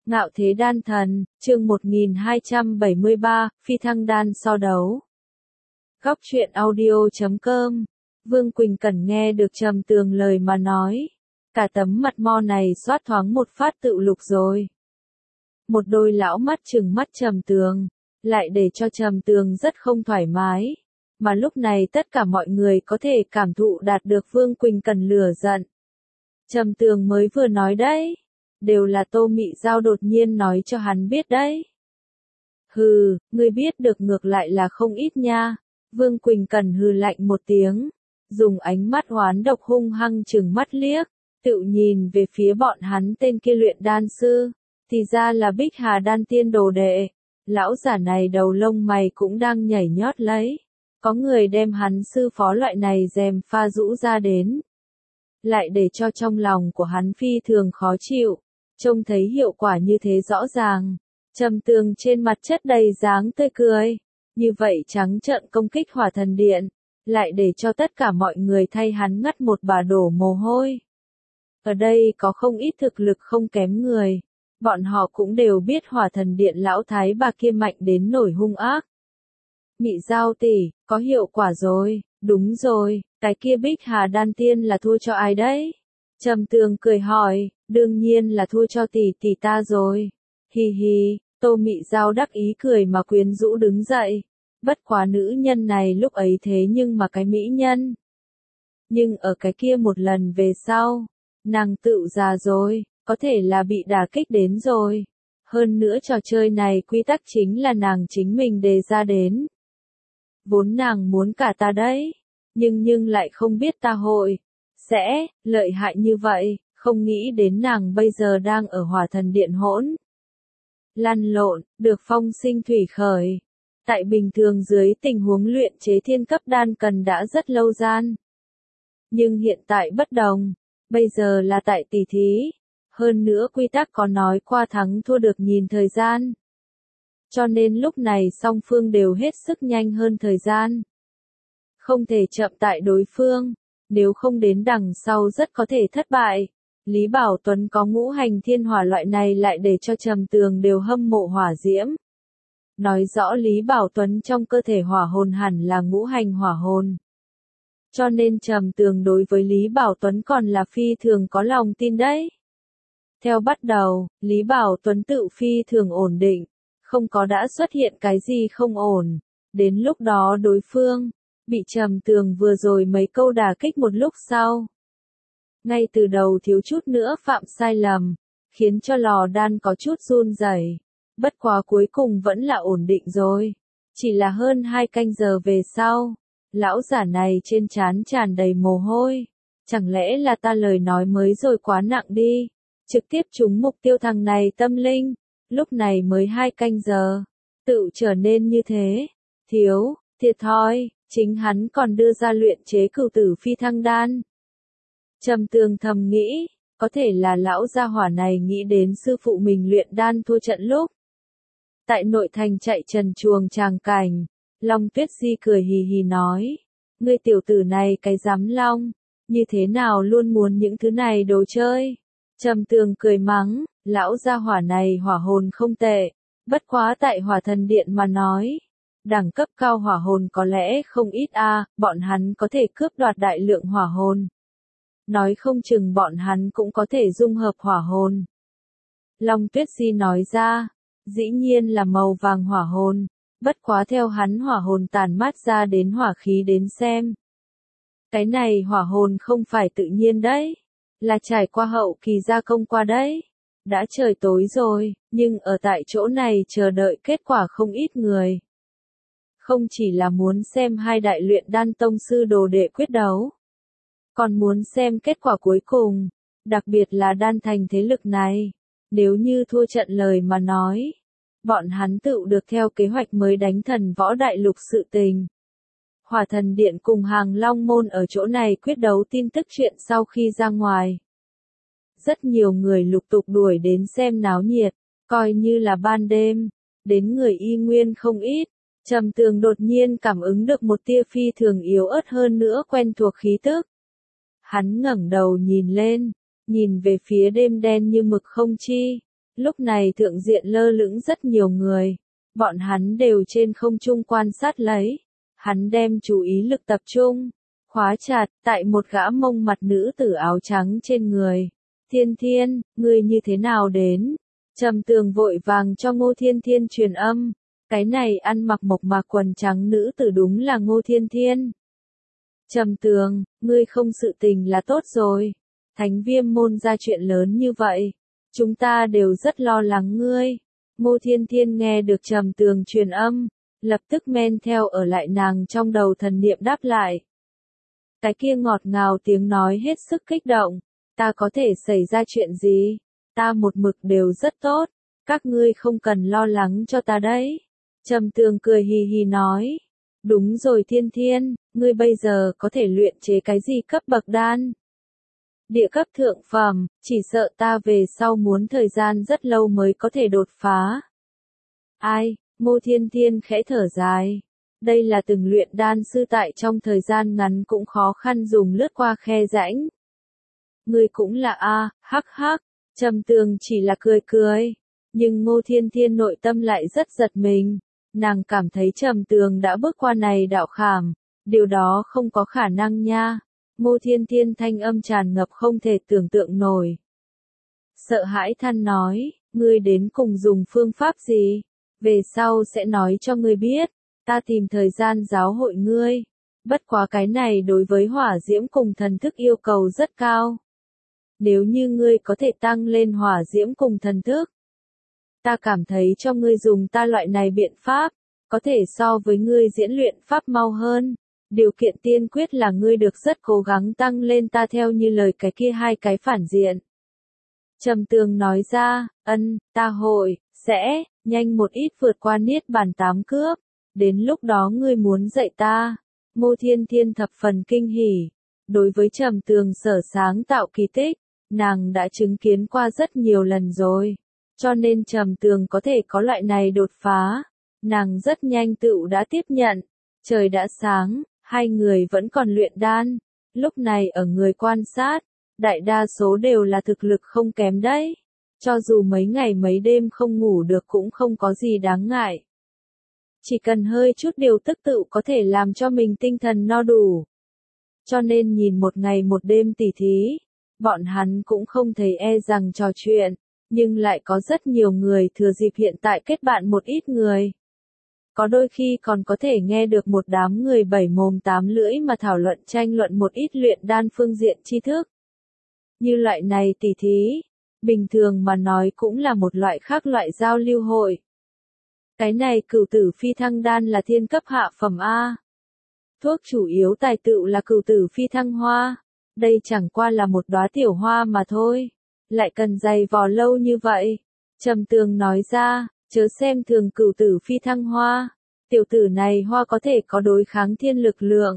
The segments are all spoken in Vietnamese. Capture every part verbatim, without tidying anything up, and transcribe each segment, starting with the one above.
Ngạo Thế Đan Thần, chương một nghìn hai trăm bảy mươi ba, Phi Thăng Đan so đấu. Góc truyện audio chấm com. Vương Quỳnh Cẩn nghe được Trầm Tường lời mà nói. Cả tấm mặt mo này xoát thoáng một phát tự lục rồi. Một đôi lão mắt trừng mắt Trầm Tường, lại để cho Trầm Tường rất không thoải mái. Mà lúc này tất cả mọi người có thể cảm thụ đạt được Vương Quỳnh Cẩn lửa giận. Trầm Tường mới vừa nói đấy. Đều là Tô Mị Giao đột nhiên nói cho hắn biết đấy. Hừ, ngươi biết được ngược lại là không ít nha. Vương Quỳnh Cẩn hừ lạnh một tiếng, dùng ánh mắt oán độc hung hăng trừng mắt liếc, tự nhìn về phía bọn hắn tên kia luyện đan sư, thì ra là Bích Hà đan tiên đồ đệ. Lão giả này đầu lông mày cũng đang nhảy nhót lấy, có người đem hắn sư phó loại này dèm pha rũ ra đến, lại để cho trong lòng của hắn phi thường khó chịu. Trông thấy hiệu quả như thế rõ ràng, Trầm Tường trên mặt chất đầy dáng tươi cười, như vậy trắng trợn công kích Hỏa Thần Điện, lại để cho tất cả mọi người thay hắn ngắt một bà đổ mồ hôi. Ở đây có không ít thực lực không kém người, bọn họ cũng đều biết Hỏa Thần Điện lão thái bà kia mạnh đến nổi hung ác. Mị Giao tỷ, có hiệu quả rồi, đúng rồi, cái kia Bích Hà đan tiên là thua cho ai đấy? Trầm Tường cười hỏi, đương nhiên là thua cho tỷ tỷ ta rồi. Hi hi, Tô Mị Giao đắc ý cười mà quyến rũ đứng dậy. Bất quá nữ nhân này lúc ấy thế nhưng mà cái mỹ nhân. Nhưng ở cái kia một lần về sau, nàng tự già rồi, có thể là bị đả kích đến rồi. Hơn nữa trò chơi này quy tắc chính là nàng chính mình đề ra đến. Vốn nàng muốn cả ta đấy, nhưng nhưng lại không biết ta hội sẽ lợi hại như vậy, không nghĩ đến nàng bây giờ đang ở Hỏa Thần Điện hỗn lăn lộn, được phong sinh thủy khởi. Tại bình thường dưới tình huống luyện chế thiên cấp đan cần đã rất lâu gian. Nhưng hiện tại bất đồng, bây giờ là tại tỷ thí, hơn nữa quy tắc có nói qua thắng thua được nhìn thời gian. Cho nên lúc này song phương đều hết sức nhanh hơn thời gian. Không thể chậm tại đối phương. Nếu không đến đằng sau rất có thể thất bại. Lý Bảo Tuấn có ngũ hành thiên hỏa loại này lại để cho Trầm Tường đều hâm mộ hỏa diễm. Nói rõ Lý Bảo Tuấn trong cơ thể hỏa hồn hẳn là ngũ hành hỏa hồn. Cho nên Trầm Tường đối với Lý Bảo Tuấn còn là phi thường có lòng tin đấy. Theo bắt đầu, Lý Bảo Tuấn tự phi thường ổn định, không có đã xuất hiện cái gì không ổn. Đến lúc đó đối phương bị Trầm Tường vừa rồi mấy câu đả kích một lúc sau. Ngay từ đầu thiếu chút nữa phạm sai lầm, khiến cho lò đan có chút run rẩy. Bất quá cuối cùng vẫn là ổn định rồi. Chỉ là hơn hai canh giờ về sau, lão giả này trên trán tràn đầy mồ hôi. Chẳng lẽ là ta lời nói mới rồi quá nặng đi, trực tiếp trúng mục tiêu thằng này tâm linh. Lúc này mới hai canh giờ, tự trở nên như thế. Thiếu, thiệt thòi. Chính hắn còn đưa ra luyện chế cửu tử phi thăng đan. Trầm Tường thầm nghĩ, có thể là lão gia hỏa này nghĩ đến sư phụ mình luyện đan thua trận lúc. Tại nội thành chạy trần truồng tràng cảnh, Long Tuyết Di cười hì hì nói, ngươi tiểu tử này cái dám long, như thế nào luôn muốn những thứ này đồ chơi. Trầm Tường cười mắng, lão gia hỏa này hỏa hồn không tệ, bất quá tại Hỏa Thần Điện mà nói. Đẳng cấp cao hỏa hồn có lẽ không ít a, à, bọn hắn có thể cướp đoạt đại lượng hỏa hồn. Nói không chừng bọn hắn cũng có thể dung hợp hỏa hồn. Long Tuyết Di nói ra, dĩ nhiên là màu vàng hỏa hồn, bất quá theo hắn hỏa hồn tản mát ra đến hỏa khí đến xem. Cái này hỏa hồn không phải tự nhiên đấy, là trải qua hậu kỳ gia công qua đấy. Đã trời tối rồi, nhưng ở tại chỗ này chờ đợi kết quả không ít người. Không chỉ là muốn xem hai đại luyện đan tông sư đồ đệ quyết đấu, còn muốn xem kết quả cuối cùng, đặc biệt là đan thành thế lực này. Nếu như thua trận lời mà nói, bọn hắn tự được theo kế hoạch mới đánh thần võ đại lục sự tình. Hỏa Thần Điện cùng Hàng Long Môn ở chỗ này quyết đấu tin tức chuyện sau khi ra ngoài. Rất nhiều người lục tục đuổi đến xem náo nhiệt, coi như là ban đêm, đến người y nguyên không ít. Trầm Tường đột nhiên cảm ứng được một tia phi thường yếu ớt hơn nữa quen thuộc khí tức. Hắn ngẩng đầu nhìn lên, nhìn về phía đêm đen như mực không chi, Lúc này thượng diện lơ lửng rất nhiều người, bọn hắn đều trên không trung quan sát lấy, hắn đem chú ý lực tập trung, khóa chặt, tại một gã mông mặt nữ tử áo trắng trên người. Thiên Thiên, ngươi như thế nào đến? Trầm Tường vội vàng cho Ngô Thiên Thiên truyền âm, cái này ăn mặc mộc mạc quần trắng nữ tử đúng là Ngô Thiên Thiên. Trầm Tường, ngươi không sự tình là tốt rồi, Thánh Viêm môn ra chuyện lớn như vậy, chúng ta đều rất lo lắng ngươi. Ngô Thiên Thiên nghe được Trầm Tường truyền âm, lập tức men theo ở lại nàng trong đầu thần niệm đáp lại. Cái kia ngọt ngào tiếng nói hết sức kích động, ta có thể xảy ra chuyện gì? Ta một mực đều rất tốt, các ngươi không cần lo lắng cho ta đấy. Trầm Tường cười hì hì nói, đúng rồi Thiên Thiên, ngươi bây giờ có thể luyện chế cái gì cấp bậc đan? Địa cấp thượng phẩm, chỉ sợ ta về sau muốn thời gian rất lâu mới có thể đột phá. Ai, Ngô Thiên Thiên khẽ thở dài. Đây là từng luyện đan sư tại trong thời gian ngắn cũng khó khăn dùng lướt qua khe rãnh. Ngươi cũng là a, hắc hắc, Trầm Tường chỉ là cười cười. Nhưng Ngô Thiên Thiên nội tâm lại rất giật mình. Nàng cảm thấy Trầm Tường đã bước qua này đạo khảm. Điều đó không có khả năng nha. Ngô Thiên Thiên thanh âm tràn ngập không thể tưởng tượng nổi. Sợ hãi than nói, ngươi đến cùng dùng phương pháp gì? Về sau sẽ nói cho ngươi biết. Ta tìm thời gian giáo hội ngươi. Bất quá cái này đối với hỏa diễm cùng thần thức yêu cầu rất cao. Nếu như ngươi có thể tăng lên hỏa diễm cùng thần thức, ta cảm thấy cho ngươi dùng ta loại này biện pháp, có thể so với ngươi diễn luyện pháp mau hơn. Điều kiện tiên quyết là ngươi được rất cố gắng tăng lên ta theo như lời cái kia hai cái phản diện. Trầm Tường nói ra, ân, ta hội, sẽ, nhanh một ít vượt qua niết bàn tám cướp. Đến lúc đó ngươi muốn dạy ta. Ngô Thiên Thiên thập phần kinh hỉ. Đối với Trầm Tường sở sáng tạo kỳ tích, nàng đã chứng kiến qua rất nhiều lần rồi. Cho nên Trầm Tường có thể có loại này đột phá. Nàng rất nhanh tựu đã tiếp nhận. Trời đã sáng, hai người vẫn còn luyện đan. Lúc này ở người quan sát, đại đa số đều là thực lực không kém đấy. Cho dù mấy ngày mấy đêm không ngủ được cũng không có gì đáng ngại. Chỉ cần hơi chút điều tức tự có thể làm cho mình tinh thần no đủ. Cho nên nhìn một ngày một đêm tỉ thí, bọn hắn cũng không thấy e rằng trò chuyện, nhưng lại có rất nhiều người thừa dịp hiện tại kết bạn một ít người. Có đôi khi còn có thể nghe được một đám người bảy mồm tám lưỡi mà thảo luận tranh luận một ít luyện đan phương diện tri thức. Như loại này tỉ thí, bình thường mà nói cũng là một loại khác loại giao lưu hội. Cái này cửu tử phi thăng đan là thiên cấp hạ phẩm A. Thuốc chủ yếu tài tựu là cửu tử phi thăng hoa. Đây chẳng qua là một đóa tiểu hoa mà thôi. Lại cần dày vò lâu như vậy. Trầm Tường nói ra, chớ xem thường cửu tử phi thăng hoa. Tiểu tử này hoa có thể có đối kháng thiên lực lượng.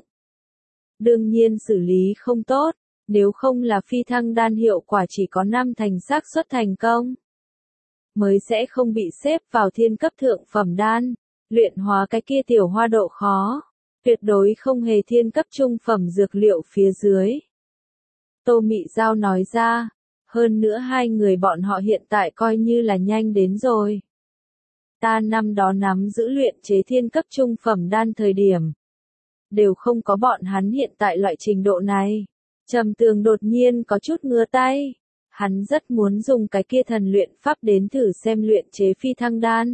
Đương nhiên xử lý không tốt. Nếu không là phi thăng đan hiệu quả chỉ có năm thành xác suất thành công. Mới sẽ không bị xếp vào thiên cấp thượng phẩm đan, luyện hóa cái kia tiểu hoa độ khó, tuyệt đối không hề thiên cấp trung phẩm dược liệu phía dưới. Tô Mị Giao nói ra, hơn nữa hai người bọn họ hiện tại coi như là nhanh đến rồi. Ta năm đó nắm giữ luyện chế thiên cấp trung phẩm đan thời điểm, đều không có bọn hắn hiện tại loại trình độ này. Trầm Tường đột nhiên có chút ngứa tay. Hắn rất muốn dùng cái kia thần luyện pháp đến thử xem luyện chế phi thăng đan.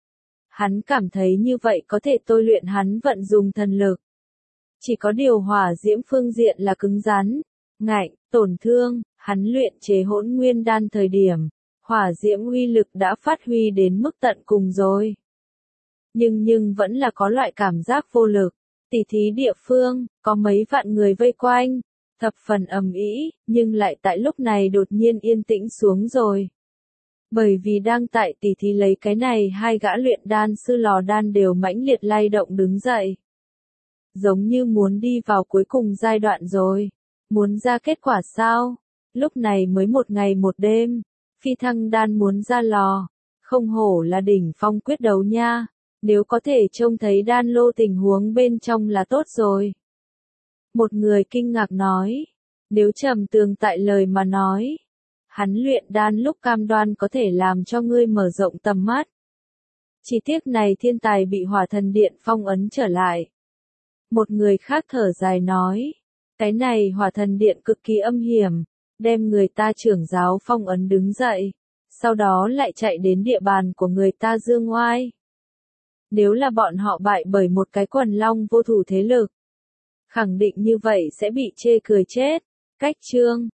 Hắn cảm thấy như vậy có thể tôi luyện hắn vận dùng thần lực. Chỉ có điều hỏa diễm phương diện là cứng rắn, ngạnh, tổn thương, hắn luyện chế hỗn nguyên đan thời điểm, hỏa diễm uy lực đã phát huy đến mức tận cùng rồi. Nhưng nhưng vẫn là có loại cảm giác vô lực, tỉ thí địa phương, có mấy vạn người vây quanh. Thập phần ầm ĩ, nhưng lại tại lúc này đột nhiên yên tĩnh xuống rồi. Bởi vì đang tại tỉ thí lấy cái này hai gã luyện đan sư lò đan đều mãnh liệt lay động đứng dậy. Giống như muốn đi vào cuối cùng giai đoạn rồi. Muốn ra kết quả sao? Lúc này mới một ngày một đêm. Phi thăng đan muốn ra lò. Không hổ là đỉnh phong quyết đấu nha. Nếu có thể trông thấy đan lô tình huống bên trong là tốt rồi. Một người kinh ngạc nói, nếu Trầm Tường tại lời mà nói, Hắn luyện đan lúc cam đoan có thể làm cho ngươi mở rộng tầm mắt. Chỉ tiếc này thiên tài bị hỏa thần điện phong ấn trở lại. Một người khác thở dài nói, cái này hỏa thần điện cực kỳ âm hiểm, đem người ta trưởng giáo phong ấn đứng dậy, sau đó lại chạy đến địa bàn của người ta dương oai. Nếu là bọn họ bại bởi một cái quần long vô thủ thế lực, khẳng định như vậy sẽ bị chê cười chết. Cách chương